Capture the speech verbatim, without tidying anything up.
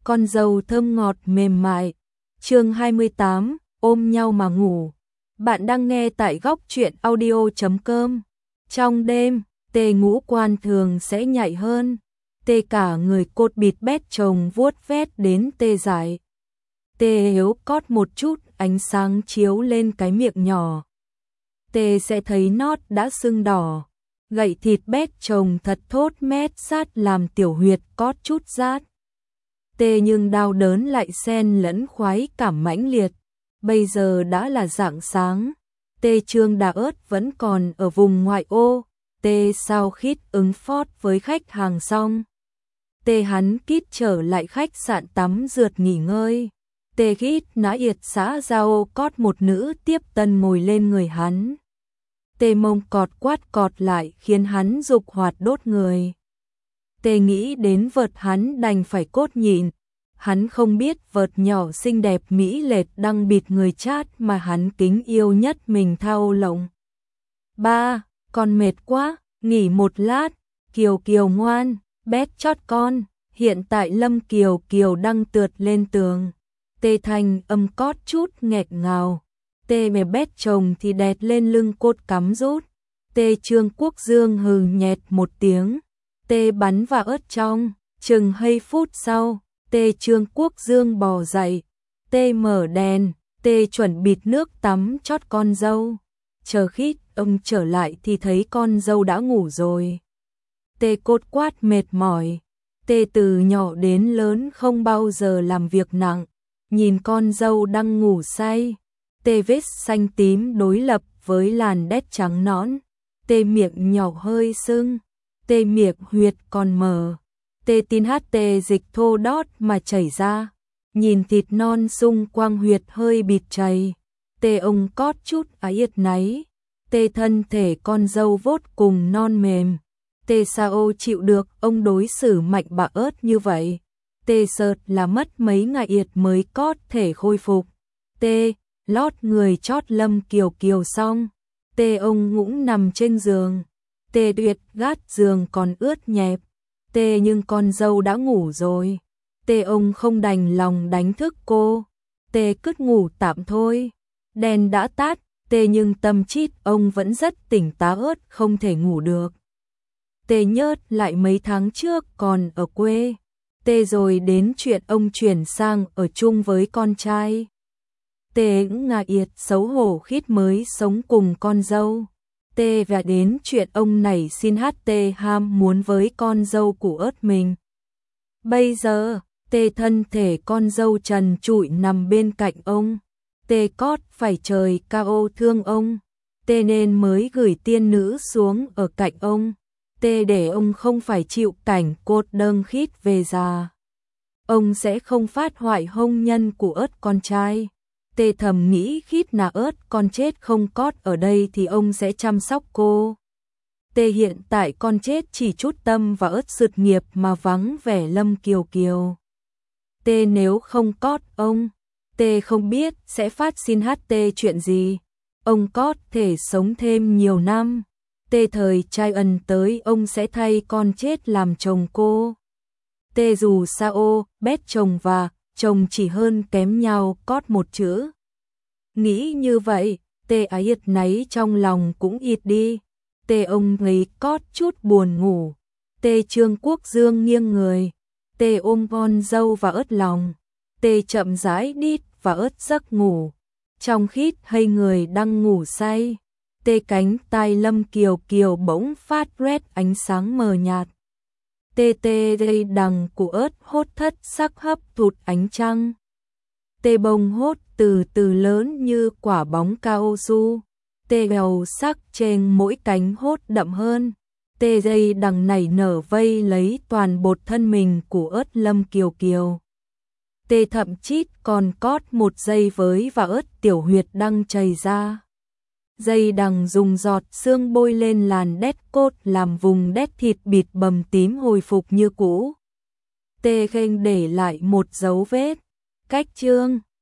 con dâu thơm ngọt mềm mại. Chương hai mươi tám, ôm nhau mà ngủ. Bạn đang nghe tại góc truyện audio chấm com. Trong đêm, Tề ngũ quan thường sẽ nhạy hơn. Tề cả người cột bịt bét chồng vuốt vét đến tê dại. Tề yếu cót một chút, ánh sáng chiếu lên cái miệng nhỏ. Tề sẽ thấy nót đã sưng đỏ. Gậy thịt bét chồng thật thốt mét sát làm tiểu huyệt cót chút rát. Tê nhưng đau đớn lại xen lẫn khoái cảm mãnh liệt. Bây giờ đã là rạng sáng. Tê Trương Đà Ớt vẫn còn ở vùng ngoại ô. Tê sao khít ứng phót với khách hàng xong. Tê hắn kít trở lại khách sạn tắm rượt nghỉ ngơi. Tê khít nã yệt xã giao cót một nữ tiếp tân ngồi lên người hắn. Tê mông cọt quát cọt lại khiến hắn dục hoạt đốt người. Tê nghĩ đến vợt hắn đành phải cốt nhịn. Hắn không biết vợt nhỏ xinh đẹp mỹ lệ đang bịt người chát mà hắn kính yêu nhất mình thao lộng. Ba, con mệt quá, nghỉ một lát. Kiều Kiều ngoan, bét chót con. Hiện tại Lâm Kiều Kiều đang tượt lên tường. Tê thanh âm cót chút nghẹt ngào. Tê mè bét chồng thì đẹt lên lưng cốt cắm rút. Tê Trương Quốc Dương hừ nhẹt một tiếng. Tê bắn vào ớt trong. Chừng hay phút sau, Tê Trương Quốc Dương bò dậy. Tê mở đèn. Tê chuẩn bịt nước tắm chót con dâu. Chờ khít ông trở lại thì thấy con dâu đã ngủ rồi. Tê cốt quát mệt mỏi. Tê từ nhỏ đến lớn không bao giờ làm việc nặng. Nhìn con dâu đang ngủ say. Tê vết xanh tím đối lập với làn đét trắng nõn. Tê miệng nhỏ hơi sưng. Tê miệng huyệt còn mở. Tê tin hát tê dịch thô đót mà chảy ra. Nhìn thịt non sung quang huyệt hơi bịt chảy. Tê ông cót chút ái yết náy. Tê thân thể con dâu vốt cùng non mềm. Tê sao chịu được ông đối xử mạnh bạ ớt như vậy. Tê sợt là mất mấy ngày yệt mới cót thể khôi phục. Tê lót người chót Lâm Kiều Kiều xong. Tê ông ngũng nằm trên giường. Tê tuyệt gát giường còn ướt nhẹp. Tê nhưng con dâu đã ngủ rồi. Tê ông không đành lòng đánh thức cô. Tê cứ ngủ tạm thôi. Đèn đã tắt. Tê nhưng tâm chít ông vẫn rất tỉnh táo ớt không thể ngủ được. Tê nhớt lại mấy tháng trước còn ở quê. Tê rồi đến chuyện ông chuyển sang ở chung với con trai. Tê ngà yệt xấu hổ khít mới sống cùng con dâu. Tê và đến chuyện ông này xin hát tê ham muốn với con dâu của ớt mình. Bây giờ, tê thân thể con dâu trần trụi nằm bên cạnh ông. Tê cót phải trời cao thương ông. Tê nên mới gửi tiên nữ xuống ở cạnh ông. Tê để ông không phải chịu cảnh cột đơn khít về già. Ông sẽ không phát hoại hôn nhân của ớt con trai. Tê thầm nghĩ khít nà ớt con chết không cót ở đây thì ông sẽ chăm sóc cô. Tê hiện tại con chết chỉ chút tâm và ớt sượt nghiệp mà vắng vẻ Lâm Kiều Kiều. Tê nếu không cót ông, Tê không biết sẽ phát sinh hát tê chuyện gì. Ông cót thể sống thêm nhiều năm. Tê thời trai ân tới ông sẽ thay con chết làm chồng cô. Tê dù sao, bét chồng và chồng chỉ hơn kém nhau cót một chữ. Nghĩ như vậy, Tê ái yết náy trong lòng cũng ít đi. Tê ông thấy cót chút buồn ngủ. Tê Trương Quốc Dương nghiêng người. Tê ôm con dâu và ớt lòng. Tê chậm rãi đít và ớt giấc ngủ. Trong khít hay người đang ngủ say. Tê cánh tai Lâm Kiều Kiều bỗng phát rét ánh sáng mờ nhạt. Tê tê dây đằng của ớt hốt thất sắc hấp thụt ánh trăng. Tê bông hốt từ từ lớn như quả bóng cao su. Tê bèo sắc trên mỗi cánh hốt đậm hơn. Tê dây đằng này nở vây lấy toàn bột thân mình của ớt Lâm Kiều Kiều. Tê thậm chít còn cót một dây với và ớt tiểu huyệt đang chảy ra. Dây đằng dùng giọt xương bôi lên làn đét cốt làm vùng đét thịt bịt bầm tím hồi phục như cũ. Tê khênh để lại một dấu vết. Cách chương